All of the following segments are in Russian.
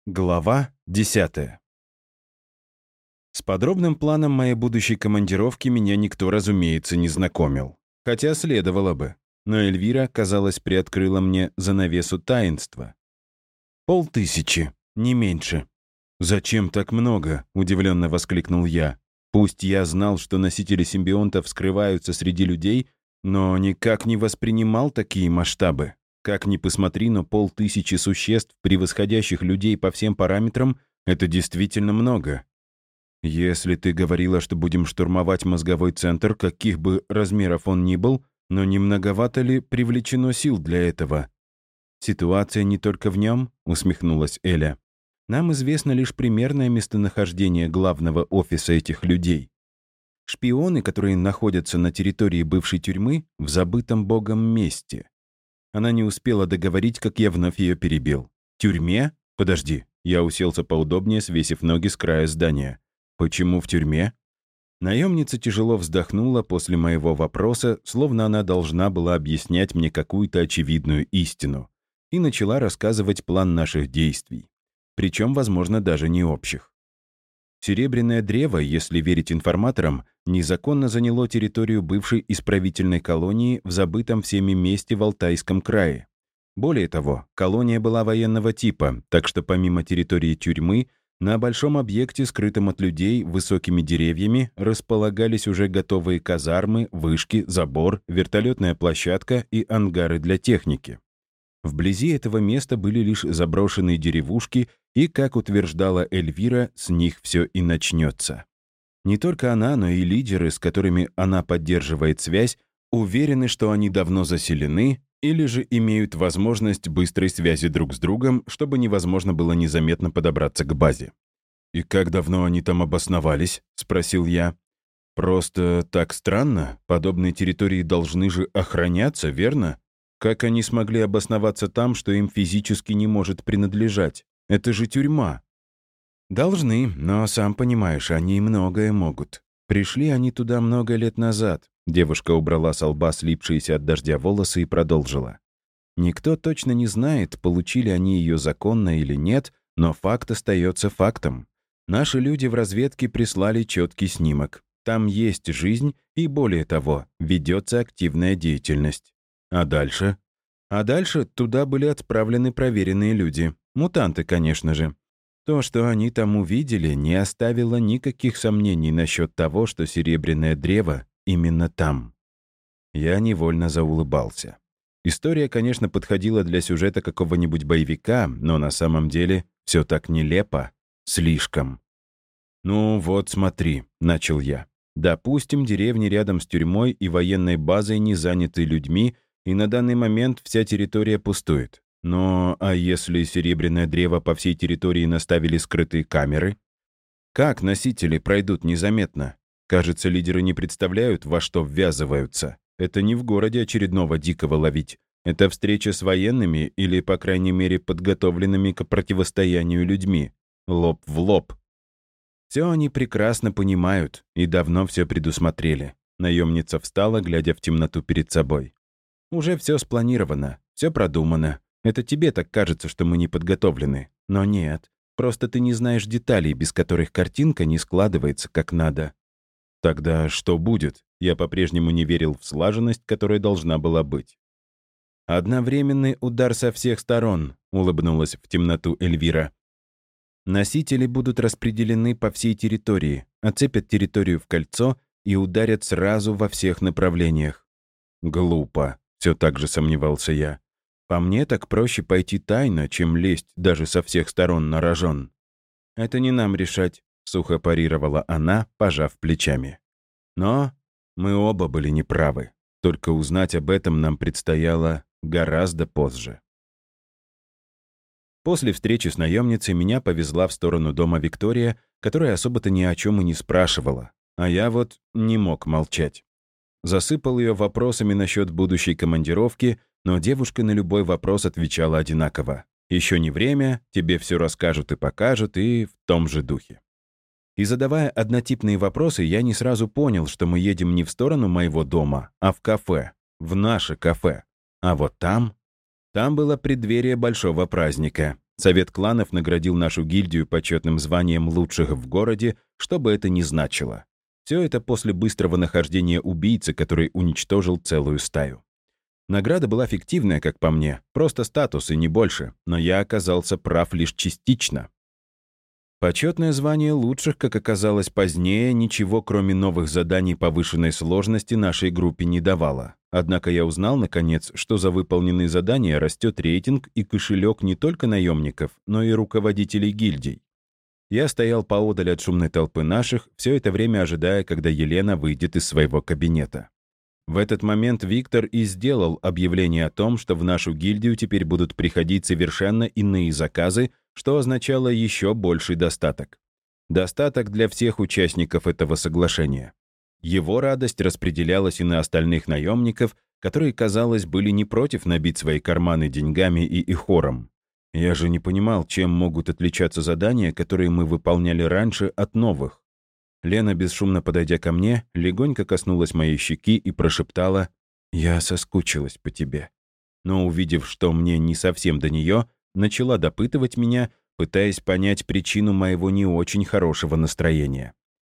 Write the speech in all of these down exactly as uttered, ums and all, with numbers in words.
Глава десятая. С подробным планом моей будущей командировки меня никто, разумеется, не знакомил. Хотя следовало бы. Но Эльвира, казалось, приоткрыла мне занавесу таинства. «Полтысячи, не меньше». «Зачем так много?» — удивленно воскликнул я. Пусть я знал, что носители симбионтов скрываются среди людей, но никак не воспринимал такие масштабы. Как ни посмотри, но полтысячи существ, превосходящих людей по всем параметрам, это действительно много. Если ты говорила, что будем штурмовать мозговой центр, каких бы размеров он ни был, но не многовато ли привлечено сил для этого? Ситуация не только в нем, усмехнулась Эля. Нам известно лишь примерное местонахождение главного офиса этих людей. Шпионы, которые находятся на территории бывшей тюрьмы, в забытом богом месте. Она не успела договорить, как я вновь ее перебил. «Тюрьме? Подожди». Я уселся поудобнее, свесив ноги с края здания. «Почему в тюрьме?» Наемница тяжело вздохнула после моего вопроса, словно она должна была объяснять мне какую-то очевидную истину, и начала рассказывать план наших действий. Причем, возможно, даже не общих. Серебряное древо, если верить информаторам, незаконно заняло территорию бывшей исправительной колонии в забытом всеми месте в Алтайском крае. Более того, колония была военного типа, так что помимо территории тюрьмы, на большом объекте, скрытом от людей высокими деревьями, располагались уже готовые казармы, вышки, забор, вертолетная площадка и ангары для техники. Вблизи этого места были лишь заброшенные деревушки, и, как утверждала Эльвира, с них все и начнется. Не только она, но и лидеры, с которыми она поддерживает связь, уверены, что они давно заселены или же имеют возможность быстрой связи друг с другом, чтобы невозможно было незаметно подобраться к базе. «И как давно они там обосновались?» — спросил я. «Просто так странно. Подобные территории должны же охраняться, верно? Как они смогли обосноваться там, что им физически не может принадлежать? Это же тюрьма». «Должны, но, сам понимаешь, они многое могут. Пришли они туда много лет назад». Девушка убрала с лба слипшиеся от дождя волосы и продолжила. «Никто точно не знает, получили они ее законно или нет, но факт остается фактом. Наши люди в разведке прислали четкий снимок. Там есть жизнь, и более того, ведется активная деятельность. А дальше? А дальше туда были отправлены проверенные люди. Мутанты, конечно же. То, что они там увидели, не оставило никаких сомнений насчет того, что серебряное древо именно там». Я невольно заулыбался. История, конечно, подходила для сюжета какого-нибудь боевика, но на самом деле все так нелепо. Слишком. «Ну вот, смотри», — начал я. «Допустим, деревни рядом с тюрьмой и военной базой не заняты людьми, и на данный момент вся территория пустует. Но а если серебряное древо по всей территории наставили скрытые камеры? Как носители пройдут незаметно? Кажется, лидеры не представляют, во что ввязываются. Это не в городе очередного дикого ловить. Это встреча с военными или, по крайней мере, подготовленными к противостоянию людьми. Лоб в лоб. Все они прекрасно понимают и давно все предусмотрели». Наемница встала, глядя в темноту перед собой. «Уже все спланировано, все продумано. Это тебе так кажется, что мы не подготовлены. Но нет, просто ты не знаешь деталей, без которых картинка не складывается как надо». «Тогда что будет?» Я по-прежнему не верил в слаженность, которая должна была быть. «Одновременный удар со всех сторон», — улыбнулась в темноту Эльвира. «Носители будут распределены по всей территории, оцепят территорию в кольцо и ударят сразу во всех направлениях». «Глупо», — все так же сомневался я. «По мне так проще пойти тайно, чем лезть даже со всех сторон на рожон». «Это не нам решать», — сухо парировала она, пожав плечами. Но мы оба были неправы. Только узнать об этом нам предстояло гораздо позже. После встречи с наемницей меня повезла в сторону дома Виктория, которая особо-то ни о чем и не спрашивала. А я вот не мог молчать. Засыпал ее вопросами насчет будущей командировки, но девушка на любой вопрос отвечала одинаково. «Еще не время, тебе все расскажут и покажут», и в том же духе. И задавая однотипные вопросы, я не сразу понял, что мы едем не в сторону моего дома, а в кафе, в наше кафе. А вот там... Там было преддверие большого праздника. Совет кланов наградил нашу гильдию почетным званием лучших в городе, что бы это ни значило. Все это после быстрого нахождения убийцы, который уничтожил целую стаю. Награда была фиктивная, как по мне, просто статус и не больше, но я оказался прав лишь частично. Почетное звание лучших, как оказалось позднее, ничего, кроме новых заданий повышенной сложности, нашей группе не давало. Однако я узнал, наконец, что за выполненные задания растет рейтинг и кошелек не только наемников, но и руководителей гильдий. Я стоял поодаль от шумной толпы наших, все это время ожидая, когда Елена выйдет из своего кабинета. В этот момент Виктор и сделал объявление о том, что в нашу гильдию теперь будут приходить совершенно иные заказы, что означало еще больший достаток. Достаток для всех участников этого соглашения. Его радость распределялась и на остальных наемников, которые, казалось, были не против набить свои карманы деньгами и ихором. Я же не понимал, чем могут отличаться задания, которые мы выполняли раньше, от новых. Лена, бесшумно подойдя ко мне, легонько коснулась моей щеки и прошептала: «Я соскучилась по тебе». Но, увидев, что мне не совсем до нее, начала допытывать меня, пытаясь понять причину моего не очень хорошего настроения.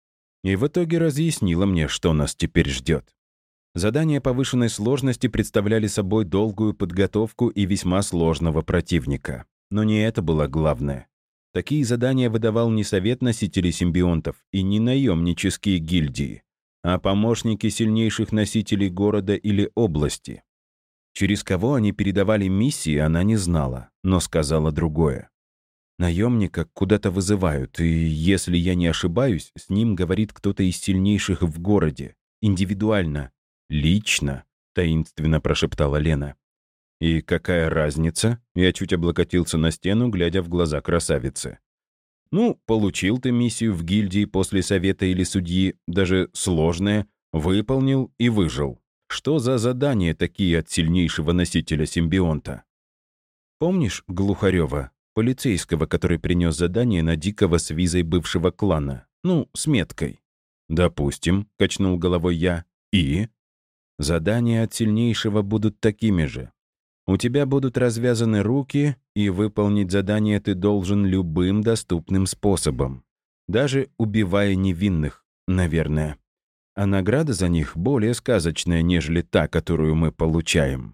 И в итоге разъяснила мне, что нас теперь ждет. Задания повышенной сложности представляли собой долгую подготовку и весьма сложного противника. Но не это было главное. Такие задания выдавал не совет носителей симбионтов и не наемнические гильдии, а помощники сильнейших носителей города или области. Через кого они передавали миссии, она не знала, но сказала другое. Наемника куда-то вызывают, и, если я не ошибаюсь, с ним говорит кто-то из сильнейших в городе, индивидуально, лично, таинственно прошептала Лена. «И какая разница?» Я чуть облокотился на стену, глядя в глаза красавицы. «Ну, получил ты миссию в гильдии после совета или судьи, даже сложное, выполнил и выжил. Что за задания такие от сильнейшего носителя симбионта?» «Помнишь Глухарева, полицейского, который принес задание на дикого с визой бывшего клана? Ну, с меткой». «Допустим», — качнул головой я. «И?» «Задания от сильнейшего будут такими же. У тебя будут развязаны руки, и выполнить задание ты должен любым доступным способом, даже убивая невинных, наверное. А награда за них более сказочная, нежели та, которую мы получаем».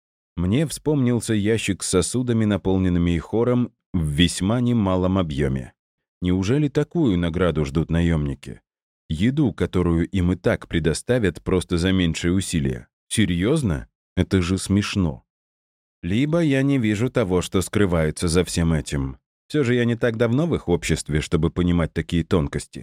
Мне вспомнился ящик с сосудами, наполненными ихором, в весьма немалом объеме. Неужели такую награду ждут наемники? Еду, которую им и так предоставят просто за меньшие усилия. Серьезно? Это же смешно. Либо я не вижу того, что скрывается за всем этим. Все же я не так давно в их обществе, чтобы понимать такие тонкости.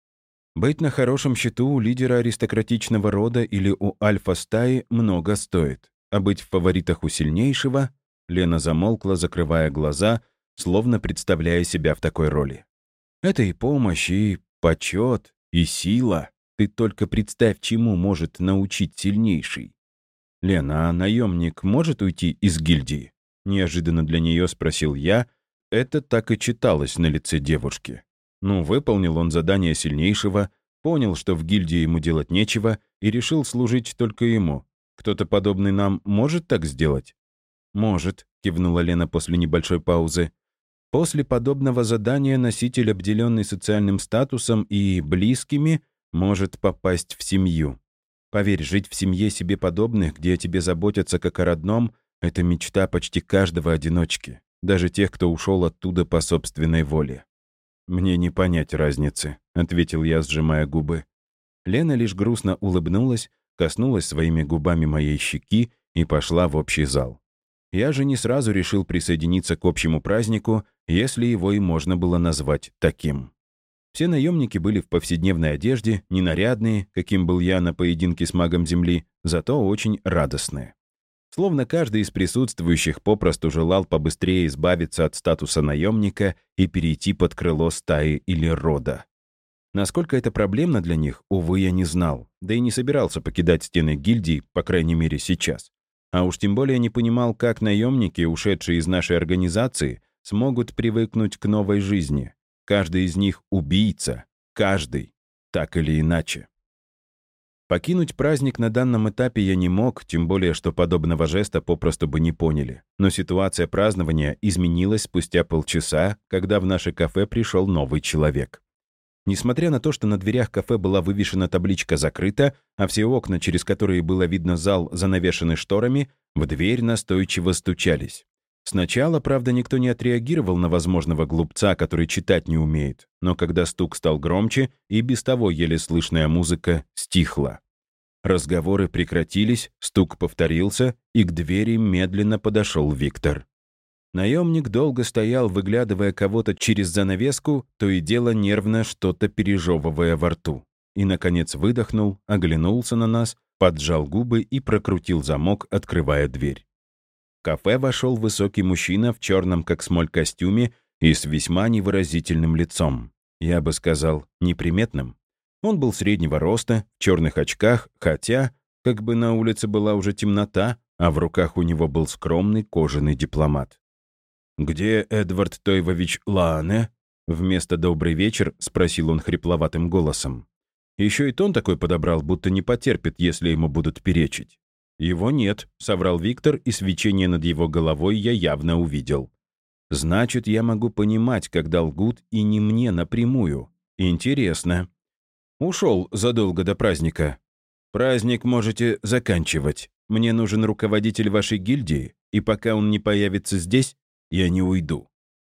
Быть на хорошем счету у лидера аристократичного рода или у альфа-стаи много стоит, а быть в фаворитах у сильнейшего... Лена замолкла, закрывая глаза, словно представляя себя в такой роли. Это и помощь, и почет, и сила. Ты только представь, чему может научить сильнейший. «Лена, а наемник может уйти из гильдии?» Неожиданно для нее спросил я. Это так и читалось на лице девушки. Ну, выполнил он задание сильнейшего, понял, что в гильдии ему делать нечего, и решил служить только ему. Кто-то подобный нам может так сделать? «Может», — кивнула Лена после небольшой паузы. «После подобного задания носитель, обделенный социальным статусом и близкими, может попасть в семью. Поверь, жить в семье себе подобных, где о тебе заботятся как о родном, это мечта почти каждого одиночки, даже тех, кто ушел оттуда по собственной воле». «Мне не понять разницы», — ответил я, сжимая губы. Лена лишь грустно улыбнулась, коснулась своими губами моей щеки и пошла в общий зал. Я же не сразу решил присоединиться к общему празднику, если его и можно было назвать таким. Все наемники были в повседневной одежде, не нарядные, каким был я на поединке с магом Земли, зато очень радостные. Словно каждый из присутствующих попросту желал побыстрее избавиться от статуса наемника и перейти под крыло стаи или рода. Насколько это проблемно для них, увы, я не знал, да и не собирался покидать стены гильдии, по крайней мере, сейчас. А уж тем более не понимал, как наемники, ушедшие из нашей организации, смогут привыкнуть к новой жизни. Каждый из них — убийца. Каждый. Так или иначе. Покинуть праздник на данном этапе я не мог, тем более, что подобного жеста попросту бы не поняли. Но ситуация празднования изменилась спустя полчаса, когда в наше кафе пришел новый человек. Несмотря на то, что на дверях кафе была вывешена табличка «Закрыто», а все окна, через которые было видно зал, занавешены шторами, в дверь настойчиво стучались. Сначала, правда, никто не отреагировал на возможного глупца, который читать не умеет, но когда стук стал громче, и без того еле слышная музыка стихла. Разговоры прекратились, стук повторился, и к двери медленно подошел Виктор. Наемник долго стоял, выглядывая кого-то через занавеску, то и дело нервно что-то пережевывая во рту. И, наконец, выдохнул, оглянулся на нас, поджал губы и прокрутил замок, открывая дверь. В кафе вошел высокий мужчина в черном как смоль костюме и с весьма невыразительным лицом. Я бы сказал, неприметным. Он был среднего роста, в черных очках, хотя, как бы на улице была уже темнота, а в руках у него был скромный кожаный дипломат. «Где Эдвард Тойвович Лаане?» Вместо «добрый вечер» спросил он хрипловатым голосом. Еще и тон такой подобрал, будто не потерпит, если ему будут перечить. «Его нет», — соврал Виктор, и свечение над его головой я явно увидел. «Значит, я могу понимать, когда лгут, и не мне напрямую. Интересно». «Ушел задолго до праздника. Праздник можете заканчивать. Мне нужен руководитель вашей гильдии, и пока он не появится здесь, я не уйду».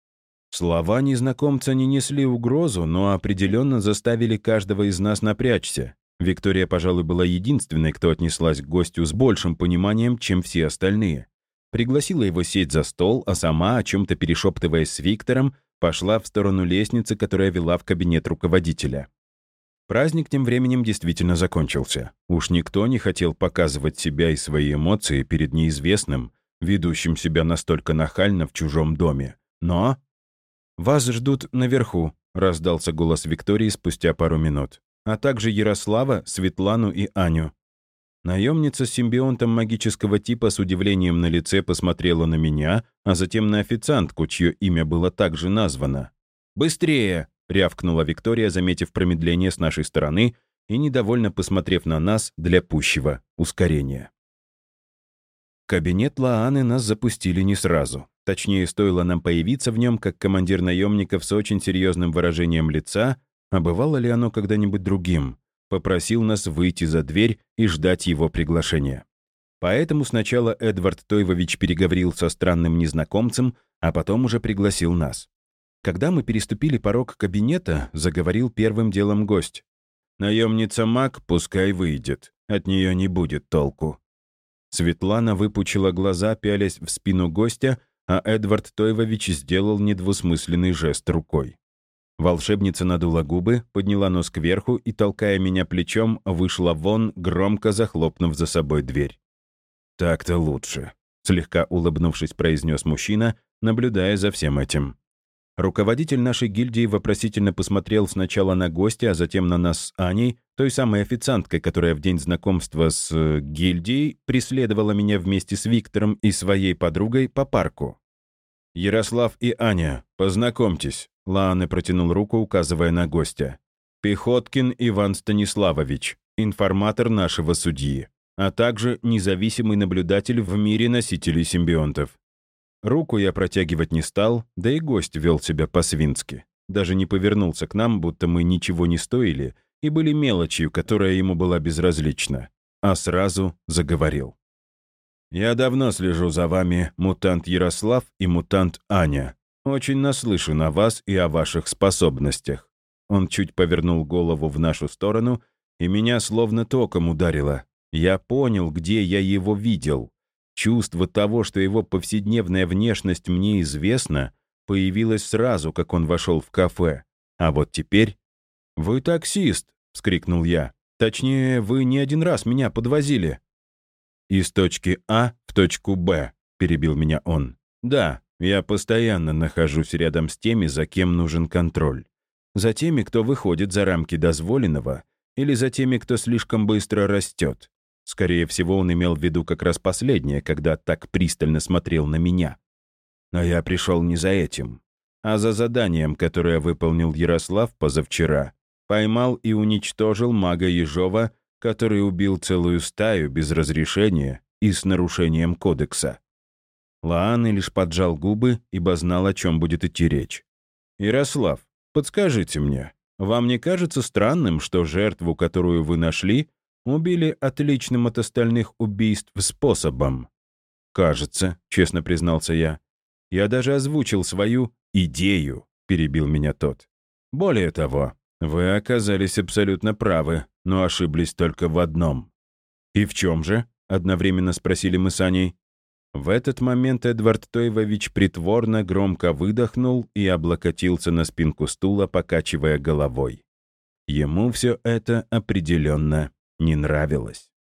Слова незнакомца не несли угрозу, но определенно заставили каждого из нас напрячься. Виктория, пожалуй, была единственной, кто отнеслась к гостю с большим пониманием, чем все остальные. Пригласила его сесть за стол, а сама, о чем-то перешептываясь с Виктором, пошла в сторону лестницы, которая вела в кабинет руководителя. Праздник тем временем действительно закончился. Уж никто не хотел показывать себя и свои эмоции перед неизвестным, ведущим себя настолько нахально в чужом доме. Но... «Вас ждут наверху», — раздался голос Виктории спустя пару минут, а также Ярослава, Светлану и Аню. Наемница с симбионтом магического типа с удивлением на лице посмотрела на меня, а затем на официантку, чье имя было также названо. «Быстрее!» — рявкнула Виктория, заметив промедление с нашей стороны и недовольно посмотрев на нас для пущего ускорения. В кабинет Лааны нас запустили не сразу. Точнее, стоило нам появиться в нем, как командир наемников с очень серьезным выражением лица, а бывало ли оно когда-нибудь другим, попросил нас выйти за дверь и ждать его приглашения. Поэтому сначала Эдвард Тойвович переговорил со странным незнакомцем, а потом уже пригласил нас. Когда мы переступили порог кабинета, заговорил первым делом гость. «Наемница Мак пускай выйдет, от нее не будет толку». Светлана выпучила глаза, пялясь в спину гостя, а Эдвард Тойвович сделал недвусмысленный жест рукой. Волшебница надула губы, подняла нос кверху и, толкая меня плечом, вышла вон, громко захлопнув за собой дверь. «Так-то лучше», — слегка улыбнувшись, произнес мужчина, наблюдая за всем этим. Руководитель нашей гильдии вопросительно посмотрел сначала на гостя, а затем на нас с Аней, той самой официанткой, которая в день знакомства с э, гильдией преследовала меня вместе с Виктором и своей подругой по парку. «Ярослав и Аня, познакомьтесь», — Лаане протянул руку, указывая на гостя. «Пехоткин Иван Станиславович, информатор нашего судьи, а также независимый наблюдатель в мире носителей симбионтов». Руку я протягивать не стал, да и гость вел себя по-свински. Даже не повернулся к нам, будто мы ничего не стоили и были мелочью, которая ему была безразлична, а сразу заговорил. «Я давно слежу за вами, мутант Ярослав и мутант Аня. Очень наслышан о вас и о ваших способностях». Он чуть повернул голову в нашу сторону, и меня словно током ударило. Я понял, где я его видел. Чувство того, что его повседневная внешность мне известна, появилось сразу, как он вошел в кафе. А вот теперь... «Вы таксист!» — вскрикнул я. «Точнее, вы не один раз меня подвозили». «Из точки А в точку Б», — перебил меня он. «Да, я постоянно нахожусь рядом с теми, за кем нужен контроль. За теми, кто выходит за рамки дозволенного, или за теми, кто слишком быстро растет. Скорее всего, он имел в виду как раз последнее, когда так пристально смотрел на меня. Но я пришел не за этим, а за заданием, которое выполнил Ярослав позавчера. Поймал и уничтожил мага Ежова который убил целую стаю без разрешения и с нарушением кодекса. Лааны лишь поджал губы, ибо знал, о чем будет идти речь. «Ярослав, подскажите мне, вам не кажется странным, что жертву, которую вы нашли, убили отличным от остальных убийств способом?» «Кажется», — честно признался я. «Я даже озвучил свою идею», — перебил меня тот. «Более того, вы оказались абсолютно правы, но ошиблись только в одном». «И в чем же?» — одновременно спросили мы с Аней. В этот момент Эдвард Тойвович притворно громко выдохнул и облокотился на спинку стула, покачивая головой. Ему все это определенно не нравилось.